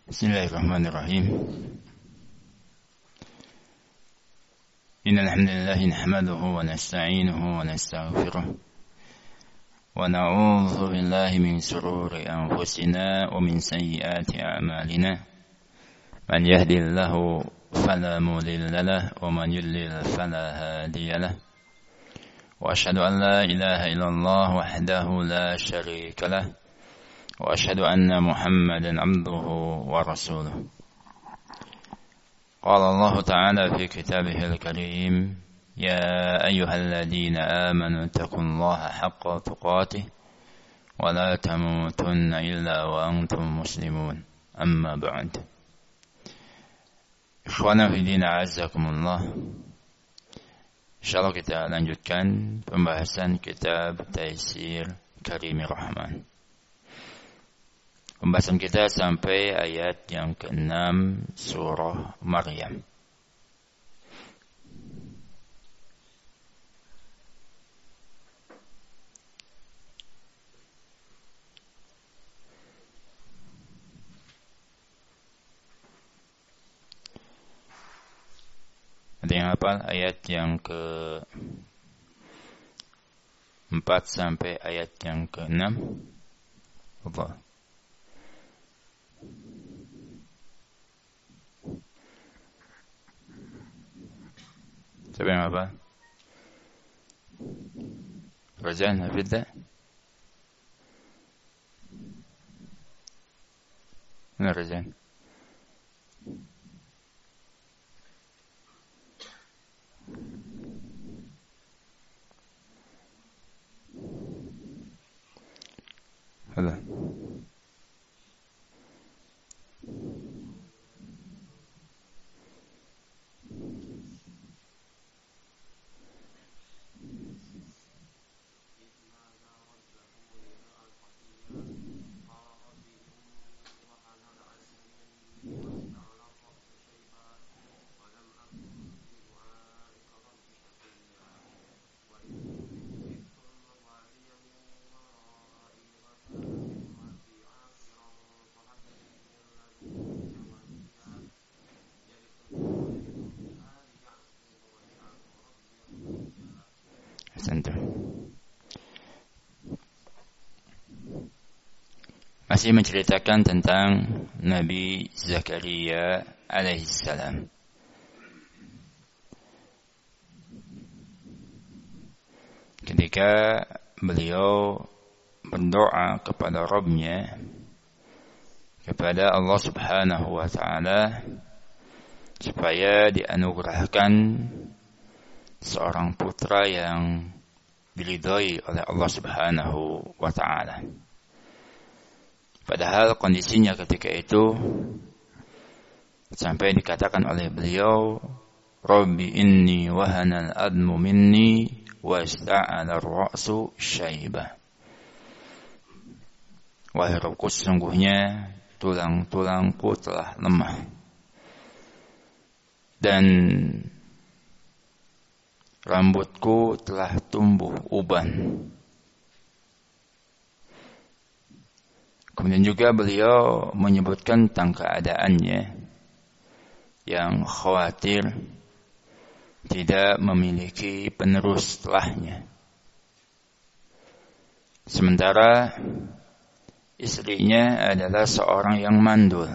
Bismillahirrahmanirrahim. Innal hamdalillah nahmaduhu wa nasta'inuhu wa nastaghfiruh wa na'udzu billahi min shururi anfusina wa min sayyiati a'malina. Man yahdihillahu fala mudilla lahu wa man yudlil fala hadiya lahu. Wa asyhadu an la ilaha illallah wahdahu la syarika lahu wa asyhadu anna Muhammadan 'abduhu wa rasuluh. Qala Allah Ta'ala fi kitabihil karim, ya ayyuhalladzina amanu taqullaha haqqa tuqatih wa la tamutunna illa wa antum muslimun. Amma ba'd. Ikhwana fi din, a'azzakumullah. Insyaallah kita lanjutkan pembahasan kitab Taisir Karimir Rahman. Pembahasan kita sampai ayat yang ke-6 surah Maryam. Ada yang hafal ayat yang ke-4 sampai ayat yang ke-6? Allah. Siapa yang apa? Razan, hafidha? Mana Razan? Halo. Masih menceritakan tentang Nabi Zakaria alaihissalam. Ketika beliau berdoa kepada Rabb-Nya, kepada Allah Subhanahu wa Ta'ala, supaya dianugerahkan seorang putra yang diridhai oleh Allah Subhanahu wa Ta'ala. Padahal kondisinya ketika itu sampai dikatakan oleh beliau, Rabbi inni wahanal admu minni wasta'ala ar-ra'su syaiba. Wahai Rabbku, sesungguhnya tulang-tulangku telah lemah dan rambutku telah tumbuh uban. Kemudian juga beliau menyebutkan tentang keadaannya yang khawatir tidak memiliki penerus setelahnya. Sementara istrinya adalah seorang yang mandul.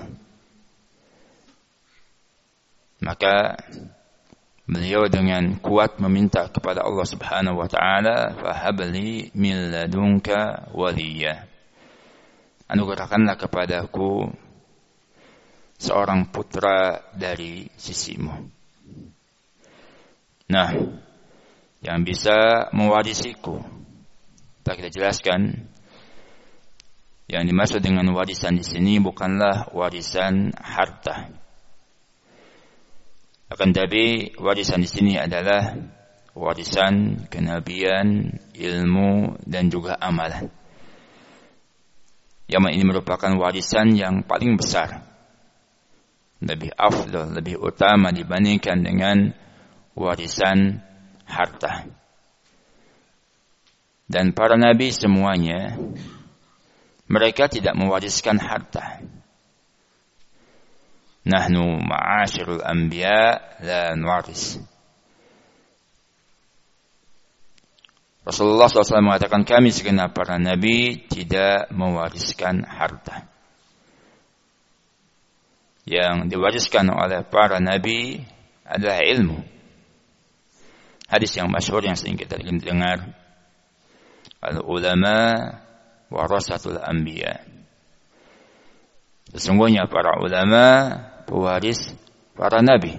Maka beliau dengan kuat meminta kepada Allah Subhanahu wa Ta'ala, fahabli min ladunka waliya. Anugerahkanlah kepadaku seorang putra dari sisimu. Nah, yang bisa mewarisiku. Telah kita jelaskan, yang dimaksud dengan warisan di sini bukanlah warisan harta. Akan tapi warisan di sini adalah warisan kenabian, ilmu dan juga amalan. Yang ini merupakan warisan yang paling besar, lebih afdal, lebih utama dibandingkan dengan warisan harta. Dan para nabi semuanya, mereka tidak mewariskan harta. nahnu ma'asyirul anbiya la nuwaris. Rasulullah SAW mengatakan kami segenap para nabi tidak mewariskan harta. Yang diwariskan oleh para nabi adalah ilmu. Hadis yang masyhur yang sering kita dengar, al-ulama warasatul anbiya. Sesungguhnya para ulama pewaris para nabi.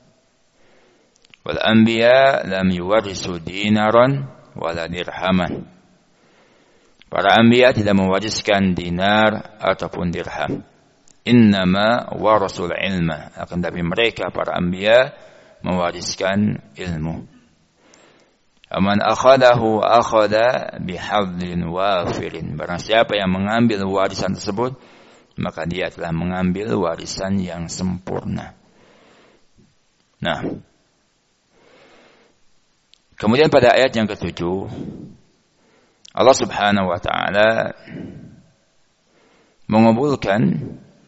Wal anbiya lam yuwarisu dinaran wala dirhaman. Para anbiya tidak mewariskan dinar ataupun dirham. Innama warasul ilma. Akan tapi mereka para anbiya mewariskan ilmu. Aman akhadahu akhada bihadlin wafirin. Barang siapa yang mengambil warisan tersebut, maka dia telah mengambil warisan yang sempurna. Nah, kemudian pada ayat yang ke-7, Allah Subhanahu wa taala mengabulkan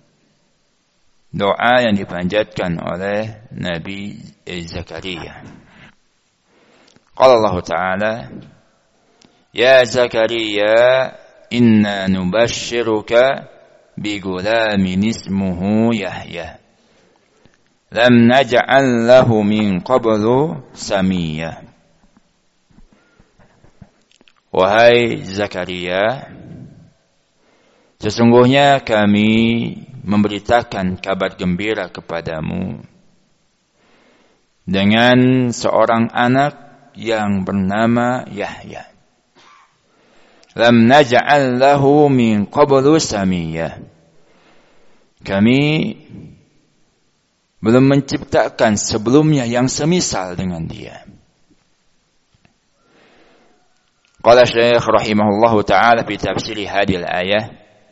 doa yang dipanjatkan oleh Nabi Zakaria. Qala Allah Ta'ala, Ya Zakaria, inna nubashiruka bigulamin ismuhu Yahya. Lam naj'al lahu min qablu samiyya. Wahai Zakaria, sesungguhnya kami memberitakan kabar gembira kepadamu dengan seorang anak yang bernama Yahya. Lam naj'al lahu min qablu samiyya. Kami belum menciptakan sebelumnya yang semisal dengan dia. Qala Syekh rahimahullahu ta'ala fi tafsir hadhihi al-ayah,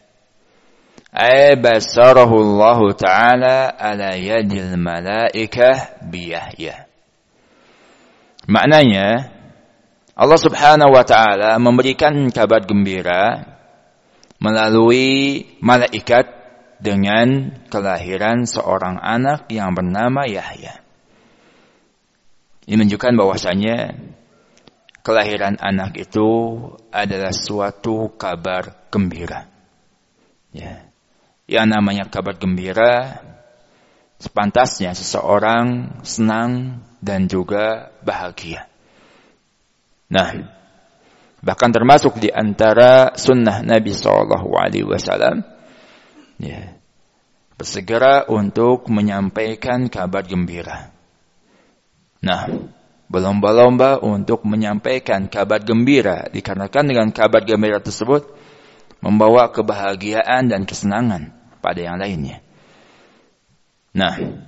ay basarahu Allah ta'ala ala yadil malaikah bi Yahya. Maknanya, Allah Subhanahu wa ta'ala memberikan kabar gembira melalui malaikat dengan kelahiran seorang anak yang bernama Yahya. Ini menunjukkan bahwasanya kelahiran anak itu adalah suatu kabar gembira. Ya. Yang namanya kabar gembira, sepantasnya seseorang senang dan juga bahagia. Nah, bahkan termasuk di antara sunnah Nabi SAW, ya, bersegera untuk menyampaikan kabar gembira. Nah, berlomba-lomba untuk menyampaikan kabar gembira, dikarenakan dengan kabar gembira tersebut membawa kebahagiaan dan kesenangan pada yang lainnya. Nah,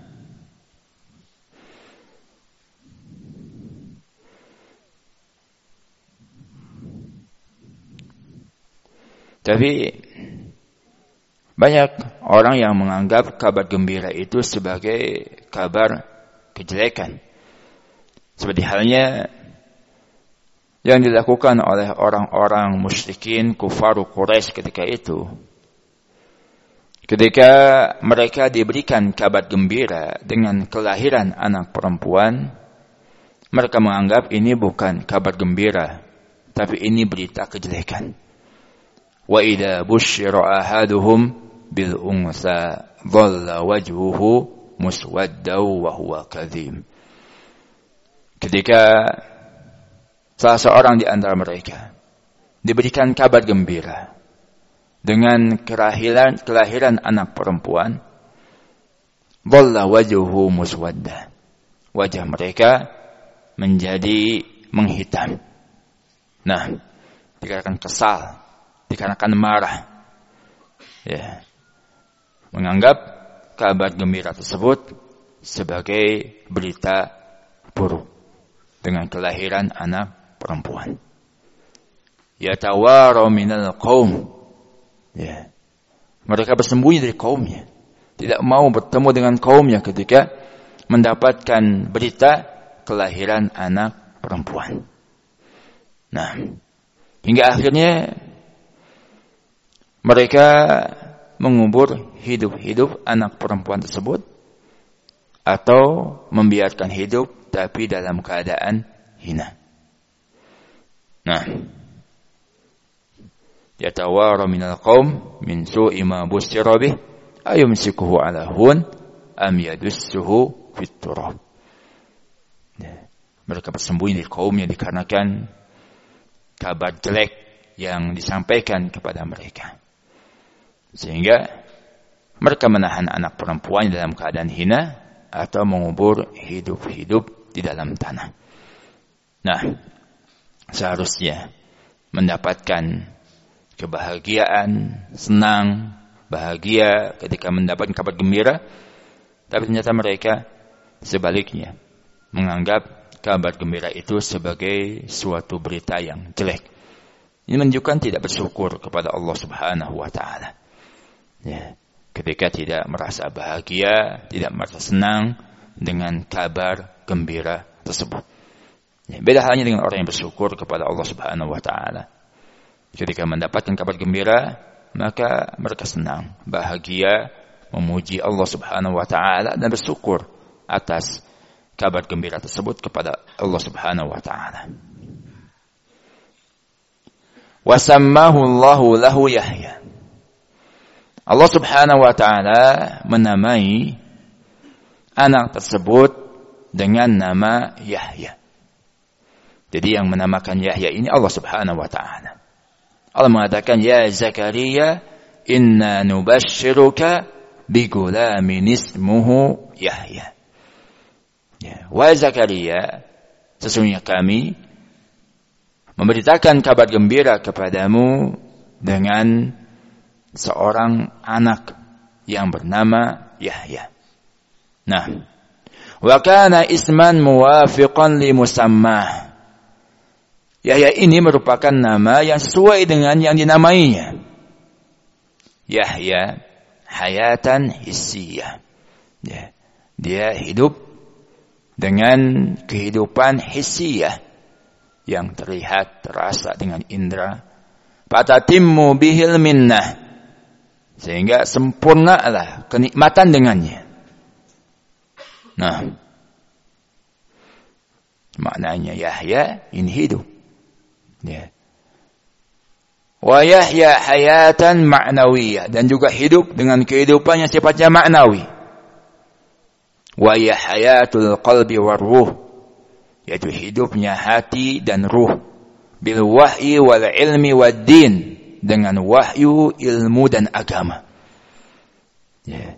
tapi banyak orang yang menganggap kabar gembira itu sebagai kabar kejelekan. Seperti halnya yang dilakukan oleh orang-orang musyrikin kufaru Quraisy ketika itu. Ketika mereka diberikan kabar gembira dengan kelahiran anak perempuan, mereka menganggap ini bukan kabar gembira, tapi ini berita kejelekan. Wa idza busyira ahaduhum bil unsa dhalla wajhuhu muswaddaw wa huwa kadhim. Ketika salah seorang di antara mereka diberikan kabar gembira dengan kelahiran anak perempuan, dhalla wajhuhu muswadda. Wajah mereka menjadi menghitam. Nah, dikarenakan kesal, dikarenakan marah, ya, menganggap kabar gembira tersebut sebagai berita buruk dengan kelahiran anak perempuan. Yatawaru minal qaum, ya, mereka bersembunyi dari kaumnya, tidak mau bertemu dengan kaumnya ketika mendapatkan berita kelahiran anak perempuan. Nah, hingga akhirnya mereka mengubur hidup-hidup anak perempuan tersebut atau membiarkan hidup tapi dalam keadaan hina. Nah, yatawara minal qaum min su'i ma busyira bih ayumsikuhu ala hun am yadussuhu fit turab. Mereka bersembunyi dari kaumnya dikarenakan kabar jelek yang disampaikan kepada mereka. Sehingga mereka menahan anak perempuan dalam keadaan hina atau mengubur hidup-hidup di dalam tanah. Nah, seharusnya mendapatkan kebahagiaan, senang, bahagia ketika mendapatkan kabar gembira, tapi ternyata mereka sebaliknya menganggap kabar gembira itu sebagai suatu berita yang jelek. Ini menunjukkan tidak bersyukur kepada Allah Subhanahu wa taala. Ya, ketika tidak merasa bahagia, tidak merasa senang dengan kabar gembira tersebut. Ya, beda halnya dengan orang yang bersyukur kepada Allah Subhanahu wa taala. Ketika mendapatkan kabar gembira, maka mereka senang, bahagia, memuji Allah Subhanahu wa taala dan bersyukur atas kabar gembira tersebut kepada Allah Subhanahu wa taala. Wa sammahu Allahu lahu Yahya. Allah Subhanahu wa taala menamai anak tersebut dengan nama Yahya. Jadi yang menamakan Yahya ini Allah Subhanahu wa taala. Allah mengatakan, ya Zakaria, inna nubashshiruka bigulamin ismuhu Yahya. Ya, wahai Zakaria, sesungguhnya kami memberitakan kabar gembira kepadamu dengan seorang anak yang bernama Yahya. Nah, wa kana isman muwafiqan li musammah. Yahya ini merupakan nama yang sesuai dengan yang dinamainya. Yahya hayatan hissiyah. Ya, dia hidup dengan kehidupan hissiyah yang terlihat, terasa dengan indera. Fatatimmu bihil minnah, sehingga sempurnalah kenikmatan dengannya. Nah, maknanya Yahya ini hidup. Ya. Wa Yahya hayatan ma'nawiyah, dan juga hidup dengan kehidupan yang sifatnya maknawi. Wa ya hayatul qalbi war ruh, yaitu hidupnya hati dan ruh. Bil wahyi wal ilmi wad din, dengan wahyu, ilmu dan agama. Ya.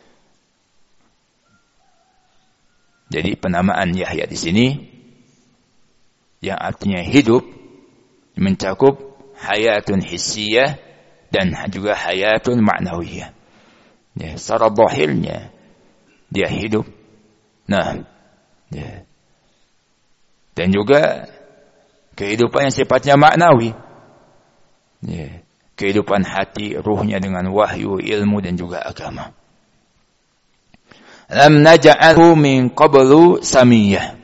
Jadi penamaan Yahya di sini yang artinya hidup mencakup hayatun hissiyah dan juga hayatun ma'nawiyah. Ya, secara zahirnya dia hidup. Nah, ya. Dan juga kehidupan yang sifatnya maknawi. Ya. Kehidupan hati, ruhnya dengan wahyu, ilmu dan juga agama. Lam naj'alhu min qablu samiyah.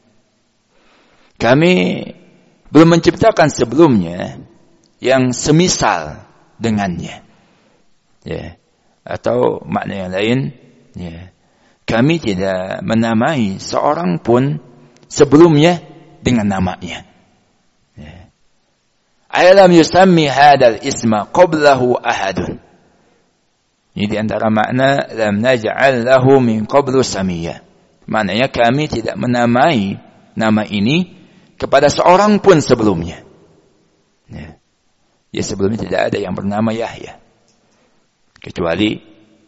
Kami belum menciptakan sebelumnya yang semisal dengannya. Ya. Atau makna yang lain, ya. Kami tidak menamai seorang pun sebelumnya dengan namanya. Ya. Alam yusammi hadal isma qablahu ahadun. Ini di antara makna lam naj'al lahu min qablu samiyya. Maknanya kami tidak menamai nama ini kepada seorang pun sebelumnya. Ya. Ya, sebelumnya tidak ada yang bernama Yahya. Kecuali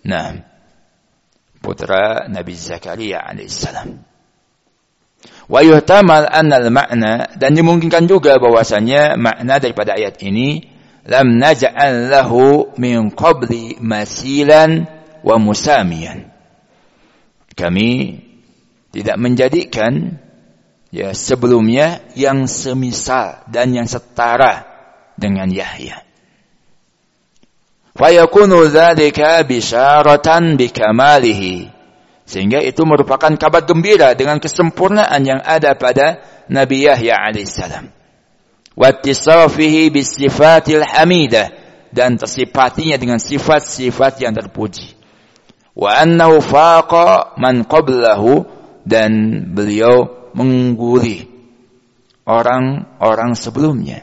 putra Nabi Zakaria alaihissalam. Wa yuhtamal anna al-ma'na, dan dimungkinkan juga bahwasanya makna daripada ayat ini lam naj'al lahu min qabli masilan wa musamiyan. Kami tidak menjadikan ya sebelumnya yang semisal dan yang setara dengan Yahya. Fayakunu dzalika bisyaratan bikamalihi, sehingga itu merupakan kabar gembira dengan kesempurnaan yang ada pada Nabi Yahya alaihissalam. Wattisafihi bisifatil hamidah, dan tersifatinya dengan sifat-sifat yang terpuji. Wa annahu faqa man qablahu, dan beliau mengungguli orang-orang sebelumnya.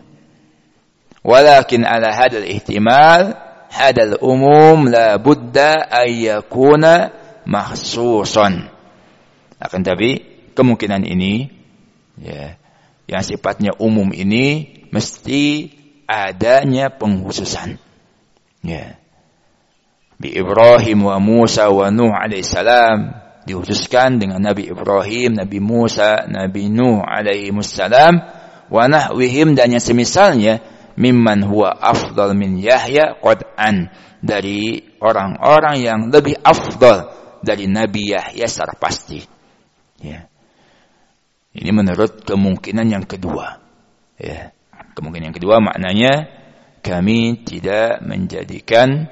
Walakin ala hadal ihtimal hadal umum la budda ayyakuna mahsusan. Akan tapi kemungkinan ini, ya, yang sifatnya umum ini mesti adanya penghususan. Ya. Bi Ibrahim wa Musa wa Nuh alaihissalam, dikhususkan dengan Nabi Ibrahim, Nabi Musa, Nabi Nuh alaihissalam, wa nahwihim, dan yang semisalnya, mimman huwa afdal min Yahya qad'an, dari orang-orang yang lebih afdal dari Nabi Yahya secara pasti. Ya. Ini menurut kemungkinan yang kedua. Ya. Kemungkinan yang kedua maknanya kami tidak menjadikan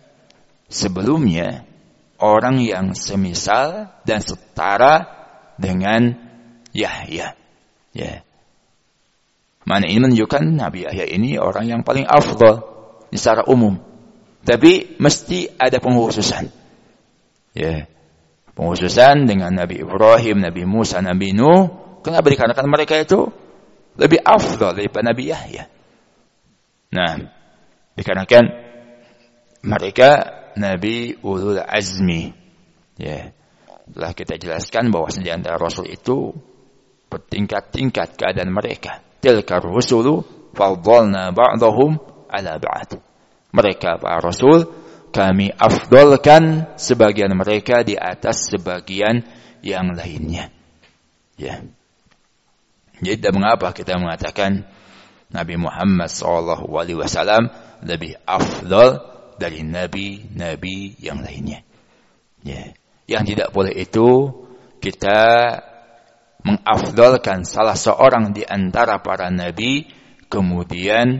sebelumnya orang yang semisal dan setara dengan Yahya. Ya. Mana ini menunjukkan Nabi Yahya ini orang yang paling afdal secara umum. Tapi mesti ada pengkhususan. Ya. Pengkhususan dengan Nabi Ibrahim, Nabi Musa, Nabi Nuh. Kenapa? Dikarenakan mereka itu lebih afdal daripada Nabi Yahya. Nah, dikarenakan mereka Nabi ulul azmi. Ya. Telah kita jelaskan bahwa di antara Rasul itu bertingkat-tingkat keadaan mereka. Tilka rusulu faddalna ba'dahum ala ba'd. Mereka para Rasul kami afdalkan sebagian mereka di atas sebagian yang lainnya. Ya. Jadi mengapa kita mengatakan Nabi Muhammad SAW lebih afdal dari nabi-nabi yang lainnya. Ya. Yang tidak boleh itu kita mengafdalkan salah seorang di antara para nabi kemudian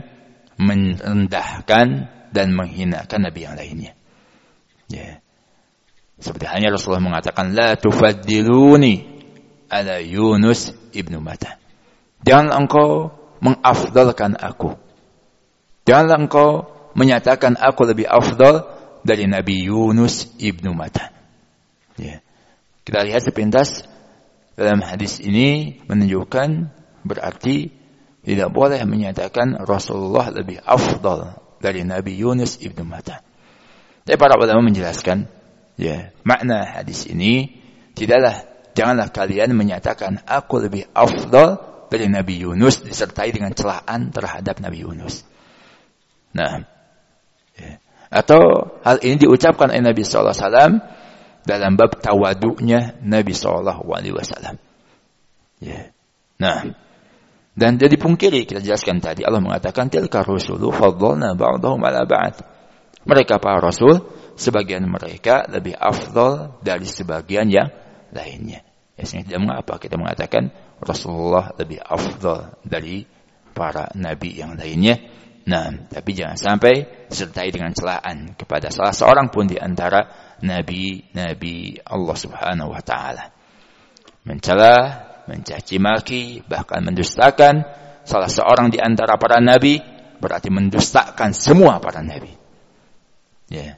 merendahkan dan menghinakan nabi yang lainnya. Ya. Seperti hanya Rasulullah mengatakan la tufaddiluni ala Yunus ibnu Matta. Janganlah engkau mengafdalkan aku. Janganlah engkau menyatakan aku lebih afdal dari Nabi Yunus ibnu Matta. Ya. Kita lihat sepintas dalam hadis ini menunjukkan berarti tidak boleh menyatakan Rasulullah lebih afdal dari Nabi Yunus ibnu Matta. Tapi para ulama menjelaskan, ya, makna hadis ini janganlah kalian menyatakan aku lebih afdal dari Nabi Yunus disertai dengan celaan terhadap Nabi Yunus. Nah, ya. Atau hal ini diucapkan oleh Nabi SAW dalam bab tawaduknya Nabi SAW. Ya. Nah, dan jadi pungkiri kita jelaskan tadi Allah mengatakan tilka rusulu faddalna ba'dahum ala ba'd. Mereka para rasul sebagian mereka lebih afdal dari sebagian yang lainnya. Ya, tidak mengapa kita mengatakan Rasulullah lebih afdal dari para nabi yang lainnya. Nah, tapi jangan sampai disertai dengan celaan kepada salah seorang pun di antara nabi-nabi Allah Subhanahu wa taala. Mencela, mencaci maki, bahkan mendustakan salah seorang di antara para nabi berarti mendustakan semua para nabi. Ya.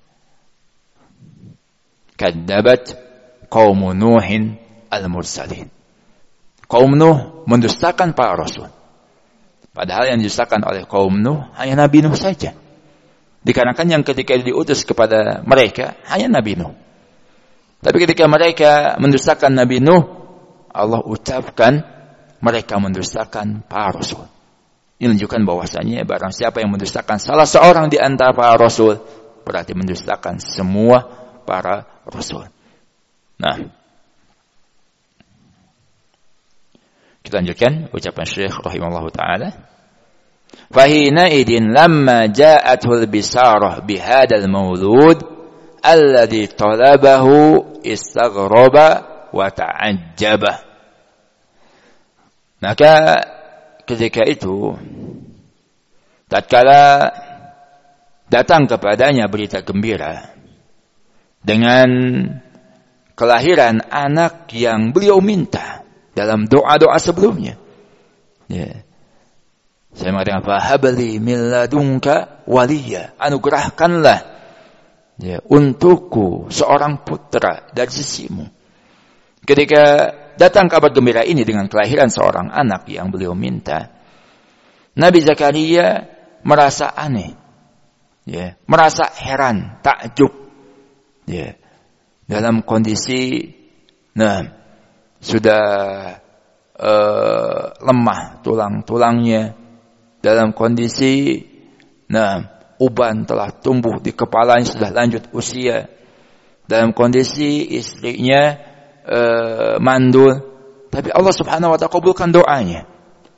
Kadzabat qaum Nuhin al-mursalin. Kaum Nuh mendustakan para rasul. Padahal yang didustakan oleh kaum Nuh hanya Nabi Nuh saja. Dikarenakan yang ketika diutus kepada mereka hanya Nabi Nuh. Tapi ketika mereka mendustakan Nabi Nuh, Allah ucapkan mereka mendustakan para rasul. Ini menunjukkan bahwasanya barang siapa yang mendustakan salah seorang di antara para rasul, berarti mendustakan semua para rasul. Nah, kita lanjutkan ucapan Syekh rahimahullah ta'ala. Fahina idin lamma ja'atul bisarah bihadal maulud alladhi talabahu istaghraba wa ta'ajjaba. Maka ketika itu tatkala datang kepadanya berita gembira dengan kelahiran anak yang beliau minta dalam doa-doa sebelumnya. Ya. Saya mengatakan fahabli min ladunka waliya, anugerahkanlah ya untukku seorang putra dari sisimu. Ketika datang kabar gembira ini dengan kelahiran seorang anak yang beliau minta, Nabi Zakaria merasa aneh, ya, merasa heran, takjub, ya, dalam kondisi, sudah lemah tulang-tulangnya, dalam kondisi, uban telah tumbuh di kepalanya, sudah lanjut usia, dalam kondisi istrinya mandul, tapi Allah Subhanahu wa ta'ala kabulkan doanya.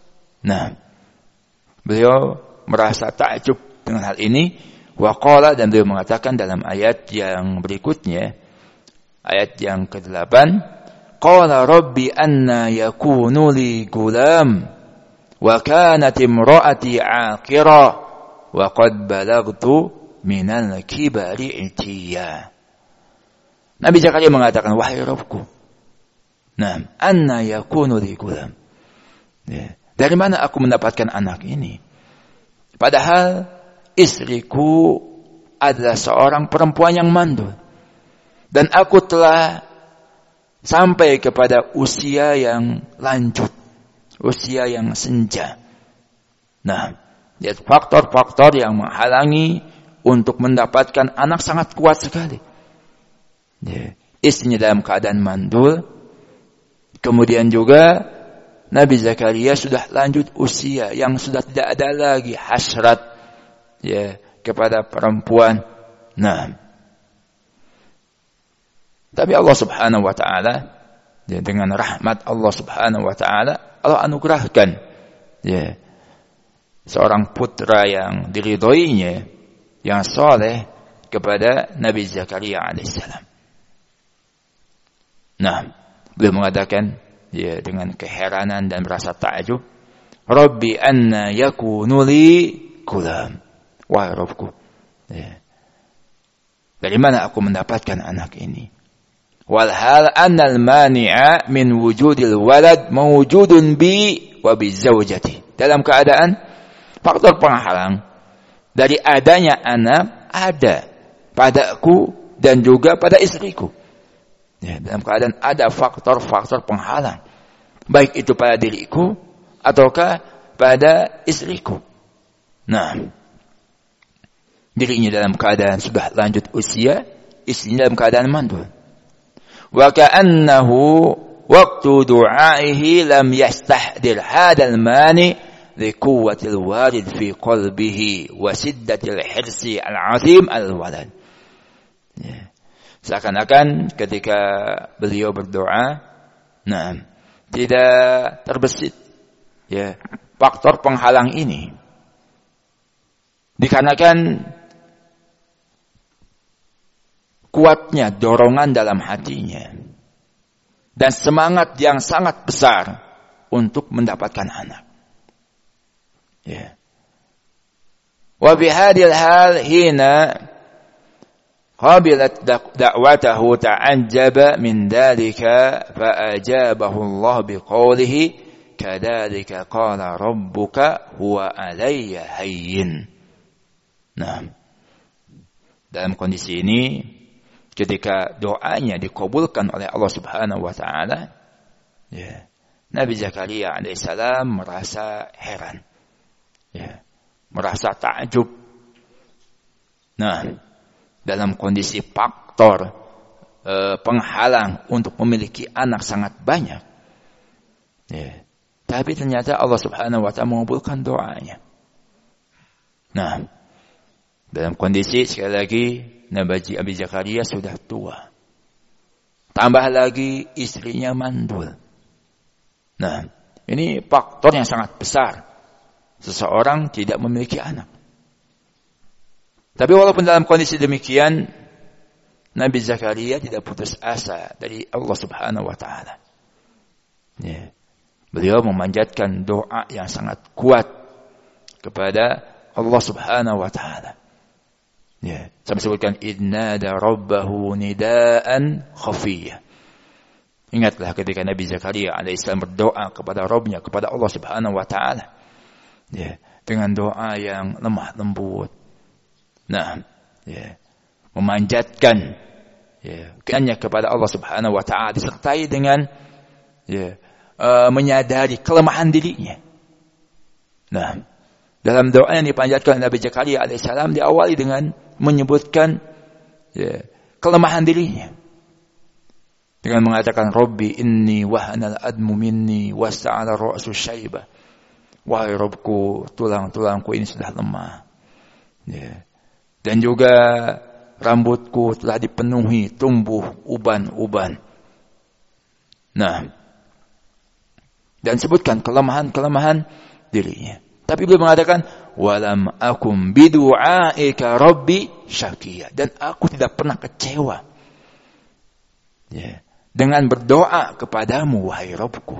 Beliau merasa takjub dengan hal ini. Wa qala, dan beliau mengatakan dalam ayat yang berikutnya, ayat yang ke-8, qala rabbi anna yakunu li gulam wa kanat imraati aqira wa qad balagtu minal kibari itiya. Nabi Zakaria mengatakan, wahai Rabbku, anna yakunu li gulam. Dari mana aku mendapatkan anak ini? Padahal istriku adalah seorang perempuan yang mandul. Dan aku telah sampai kepada usia yang lanjut, usia yang senja. Lihat faktor-faktor yang menghalangi untuk mendapatkan anak sangat kuat sekali. Istrinya dalam keadaan mandul. Kemudian juga Nabi Zakaria sudah lanjut usia yang sudah tidak ada lagi hasrat ya kepada perempuan. Tapi Allah Subhanahu wa ta'ala ya, dengan rahmat Allah Subhanahu wa ta'ala, Allah anugerahkan ya seorang putra yang diridhoinya, yang soleh, kepada Nabi Zakaria alaihissalam. Beliau mengatakan ya dengan keheranan dan merasa takjub, Rabbi anna yakunu li gulam. Wahai Rabbku, ya, dari mana aku mendapatkan anak ini? Walhal annal mani'a min wujudil walad mawjudun bi wa bi zawjati. Dalam keadaan faktor penghalang dari adanya anak ada padaku dan juga pada istriku. Ya, dalam keadaan ada faktor-faktor penghalang, baik itu pada diriku ataukah pada istriku. Dirinya dalam keadaan sudah lanjut usia, istrinya dalam keadaan mandul. Wa ka'annahu waqtu du'aihi lam yastahdir hadal mani li quwwatil warid fi qalbihi wa siddatil hirsi al-'azim al-walad. Ya. Seakan-akan ketika beliau berdoa, tidak terbesit ya faktor penghalang ini. Dikarenakan kuatnya dorongan dalam hatinya dan semangat yang sangat besar untuk mendapatkan anak. Ya. Wa bihadil hal hina qabilat da'watahu ta'ajjaba min dhalika fa'ajabahu Allah biqawlihi kadzalika qala rabbuka huwa alayya hayyin. Dalam kondisi ini ketika doanya dikabulkan oleh Allah Subhanahu wa taala, ya, Nabi Zakaria alaihissalam merasa heran. Ya, merasa takjub. Dalam kondisi faktor penghalang untuk memiliki anak sangat banyak. Ya. Tapi ternyata Allah Subhanahu wa taala mengabulkan doanya. Dalam kondisi sekali lagi Nabi Zakaria sudah tua. Tambah lagi istrinya mandul. Ini faktor yang sangat besar. Seseorang tidak memiliki anak. Tapi walaupun dalam kondisi demikian, Nabi Zakaria tidak putus asa dari Allah Subhanahu wa taala. Ya. Beliau memanjatkan doa yang sangat kuat kepada Allah Subhanahu wa taala. Ya, sampai sebutkan innada rabbahu nidaan khafiyya. Ingatlah ketika Nabi Zakaria alaihissalam berdoa kepada Rabbnya, kepada Allah Subhanahu wa taala. Ya, dengan doa yang lemah lembut. Nah, ya, memanjatkan ya, keinginannya kepada Allah Subhanahu wa taala disertai dengan ya, menyadari kelemahan dirinya. Nah, dalam doa yang dipanjatkan Nabi Zakaria alaihissalam diawali dengan menyebutkan ya, kelemahan dirinya. Dengan mengatakan Rabbi inni wahanal admu minni wasta'ala ra'su syaibah. Wahai Rabbku, tulang-tulangku ini sudah lemah. Ya. Dan juga rambutku telah dipenuhi tumbuh uban-uban. Nah, dan sebutkan kelemahan-kelemahan dirinya. Tapi beliau mengatakan, walam akum bidu'aika rabbi syakiya. Dan aku tidak pernah kecewa ya, dengan berdoa kepadamu, wahai Rabbku.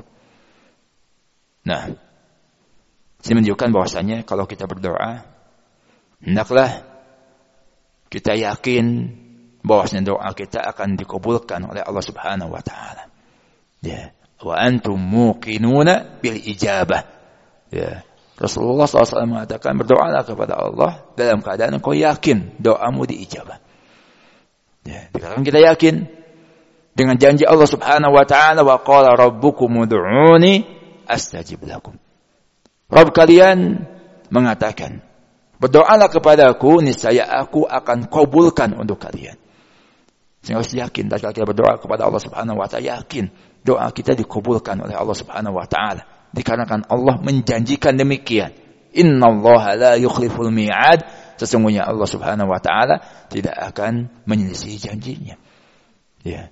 Nah, ini menunjukkan bahwasanya kalau kita berdoa, hendaklah kita yakin bahwasanya doa kita akan dikabulkan oleh Allah Subhanahu wa taala. Ya, wa antum muqinuna bil ijabah. Ya. Rasulullah SAW mengatakan berdoalah kepada Allah dalam keadaan engkau yakin doamu diijabah. Ya, dikatakan kita yakin dengan janji Allah Subhanahu wa taala, wa qala rabbukum ud'uni astajib lakum. Rabb kalian mengatakan, berdoalah kepadaku, niscaya aku akan kabulkan untuk kalian. Sehingga harus yakin, tatkala kita berdoa kepada Allah Subhanahu wa taala, yakin doa kita dikabulkan oleh Allah Subhanahu wa taala. Dikarenakan Allah menjanjikan demikian. Innallaha la yukhliful mi'ad. Sesungguhnya Allah Subhanahu wa taala tidak akan menyelisihi janjinya. Ya.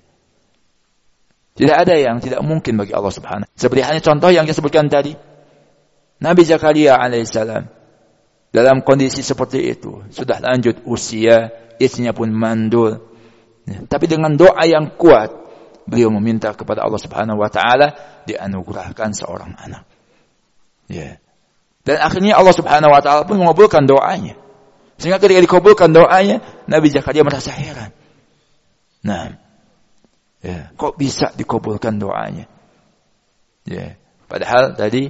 Tidak ada yang tidak mungkin bagi Allah Subhanahu. Seperti hanya contoh yang saya sebutkan tadi. Nabi Zakaria alaihissalam dalam kondisi seperti itu, sudah lanjut usia, istrinya pun mandul. Ya, tapi dengan doa yang kuat, beliau meminta kepada Allah Subhanahu wa taala dianugerahkan seorang anak. Ya. Dan akhirnya Allah Subhanahu wa taala pun mengabulkan doanya. Sehingga ketika dikabulkan doanya, Nabi Zakaria merasa heran. Nah, ya, kok bisa dikabulkan doanya? Ya, padahal tadi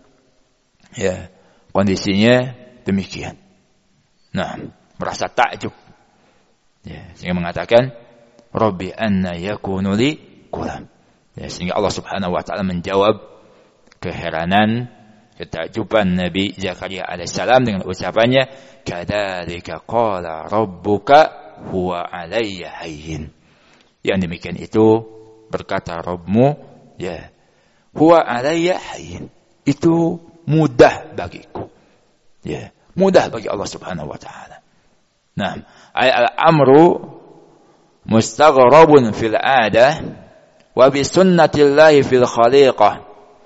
ya, kondisinya demikian. Nah, merasa takjub. Ya, sehingga mengatakan, Rabbi anna yakunu li gulam. Ya, sehingga Allah Subhanahu wa taala menjawab keheranan, ketakjuban Nabi Zakaria alaihissalam dengan ucapannya, kadzalika qala rabbuka huwa alayya hayyin. Yang demikian itu berkata Rabbmu, ya, huwa alayya hayyin. Itu mudah bagiku. Ya, mudah bagi Allah Subhanahu wa taala. Nah, al-amru mustaghrabun fil 'adah wa bi sunnatillahi fil khaliqah.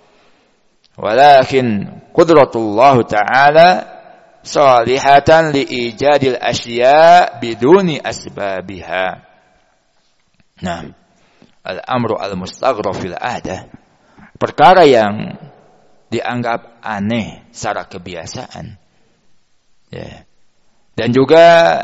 Walakin qudratullah ta'ala salihatan li ijadil asya' biduni asbabiha. Nah, al-amru al-mustaghrab fil 'adah, perkara yang dianggap aneh secara kebiasaan. Ya. Dan juga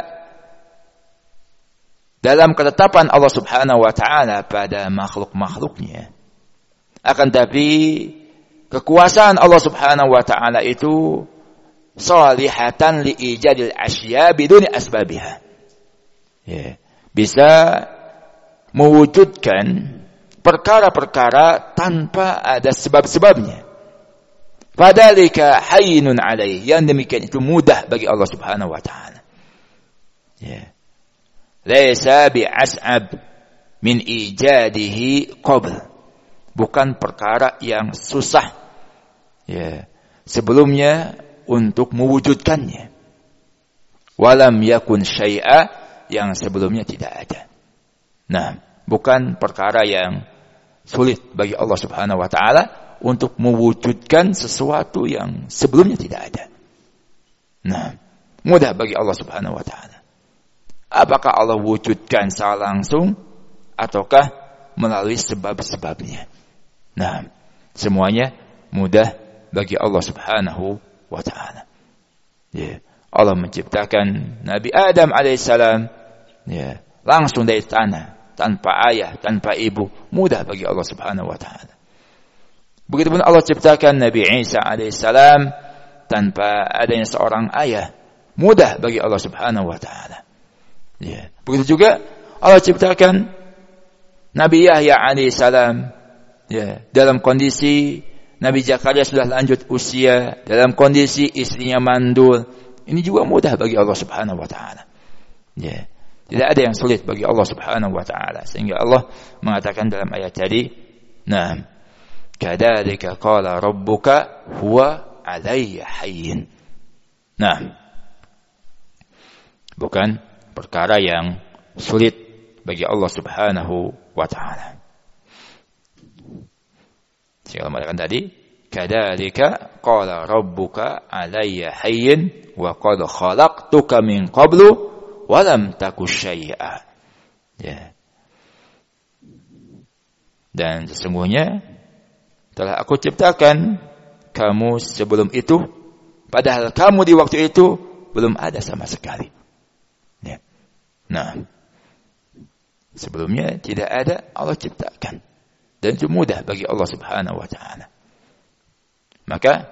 dalam ketetapan Allah Subhanahu wa taala pada makhluk-makhluknya. Akan tapi kekuasaan Allah Subhanahu wa taala itu salihatan li ijadil asya biduni asbabiha. Ya. Bisa mewujudkan perkara-perkara tanpa ada sebab-sebabnya. Fadzalika hayyinun alaih. Yang demikian itu mudah bagi Allah Subhanahu wa taala. Ya. Laisa bi'as'ab min ijadihi qabl. Bukan perkara yang susah ya, sebelumnya untuk mewujudkannya. Walam yakun syai'a, yang sebelumnya tidak ada. Nah, bukan perkara yang sulit bagi Allah Subhanahu wa taala untuk mewujudkan sesuatu yang sebelumnya tidak ada. Nah, mudah bagi Allah Subhanahu wa taala. Apakah Allah wujudkan secara langsung ataukah melalui sebab-sebabnya? Nah, semuanya mudah bagi Allah Subhanahu wa taala. Ya, Allah menciptakan Nabi Adam alaihissalam ya, langsung dari tanah, tanpa ayah, tanpa ibu, mudah bagi Allah Subhanahu wa taala. Begitupun Allah ciptakan Nabi Isa alaihissalam tanpa adanya seorang ayah, mudah bagi Allah Subhanahu wa taala. Ya. Begitu juga Allah ciptakan Nabi Yahya alaihissalam, ya, dalam kondisi Nabi Zakaria sudah lanjut usia, dalam kondisi istrinya mandul. Ini juga mudah bagi Allah Subhanahu wa taala. Ya. Tidak ada yang sulit bagi Allah Subhanahu wa taala. Sehingga Allah mengatakan dalam ayat tadi, "Nah, kadzalika qala rabbuka huwa 'alayya hayyin." Nah, bukan perkara yang sulit bagi Allah Subhanahu wa taala. Saya mengatakan tadi, kadzalika qala rabbuka 'alayya hayyin wa qad khalaqtuka min qablu wa lam taku syai'a. Ya. Dan sesungguhnya telah aku ciptakan kamu sebelum itu, padahal kamu di waktu itu belum ada sama sekali. Ya. Nah, sebelumnya tidak ada, Allah ciptakan. Dan itu mudah bagi Allah Subhanahu wa taala. Maka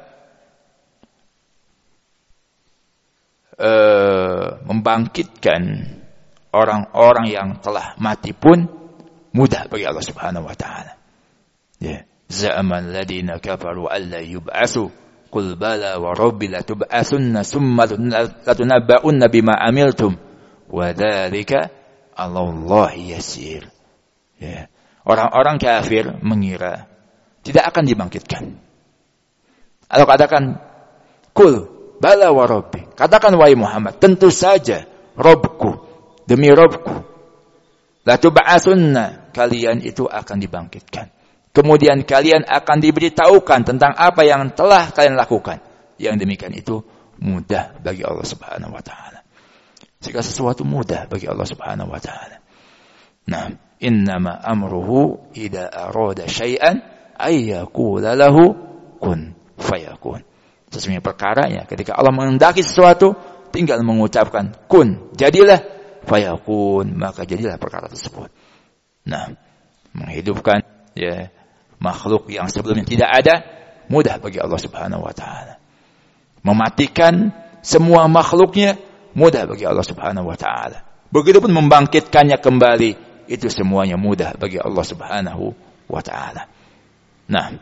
membangkitkan orang-orang yang telah mati pun mudah bagi Allah Subhanahu wa taala. Ya, za'amal ladina kafaru alla yub'asu qul bala wa rabbi latub'asunna summa latunabba'unna bima amiltum wa dzalika 'alallahi yasir. Ya. Orang-orang kafir mengira tidak akan dibangkitkan. Allah katakan, "Qul bala wa rabbi." Katakan wahai Muhammad, tentu saja Rabbku, demi Rabbku. Latub'asunna, kalian itu akan dibangkitkan. Kemudian kalian akan diberitahukan tentang apa yang telah kalian lakukan. Yang demikian itu mudah bagi Allah Subhanahu wa taala. Segala sesuatu mudah bagi Allah Subhanahu wa taala. Nah, innama amruhu idza arada syai'an ay yaqula lahu kun fayakun. Sesungguhnya perkaranya ketika Allah menghendaki sesuatu, tinggal mengucapkan kun, jadilah, fayakun, maka jadilah perkara tersebut. Nah, menghidupkan ya makhluk yang sebelumnya tidak ada, mudah bagi Allah Subhanahu wa taala. Mematikan semua makhluknya, mudah bagi Allah Subhanahu wa taala. Begitupun membangkitkannya kembali, itu semuanya mudah bagi Allah Subhanahu wa taala. Nah,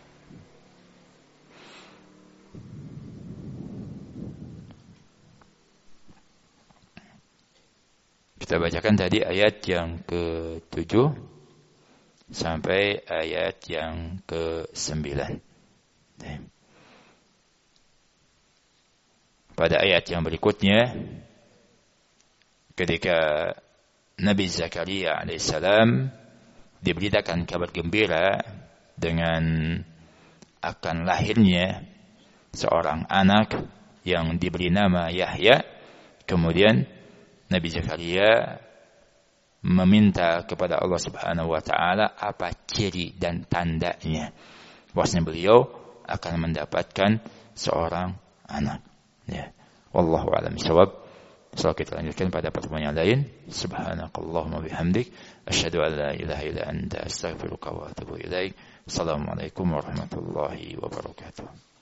kita bacakan tadi ayat yang ke-7 sampai ayat yang ke-9. Pada ayat yang berikutnya, ketika Nabi Zakaria alaihissalam diberitakan kabar gembira dengan akan lahirnya seorang anak yang diberi nama Yahya, kemudian Nabi Zakaria meminta kepada Allah Subhanahu wa taala apa ciri dan tandanya bahwasanya beliau akan mendapatkan seorang anak. Ya. Wallahu a'lam bishawab. So kita lanjutkan pada pertemuan yang lain. Subhanakallahumma bihamdik asyhadu an la ilaha illa anta astaghfiruka wa atubu ilaik. Assalamualaikum warahmatullahi wabarakatuh.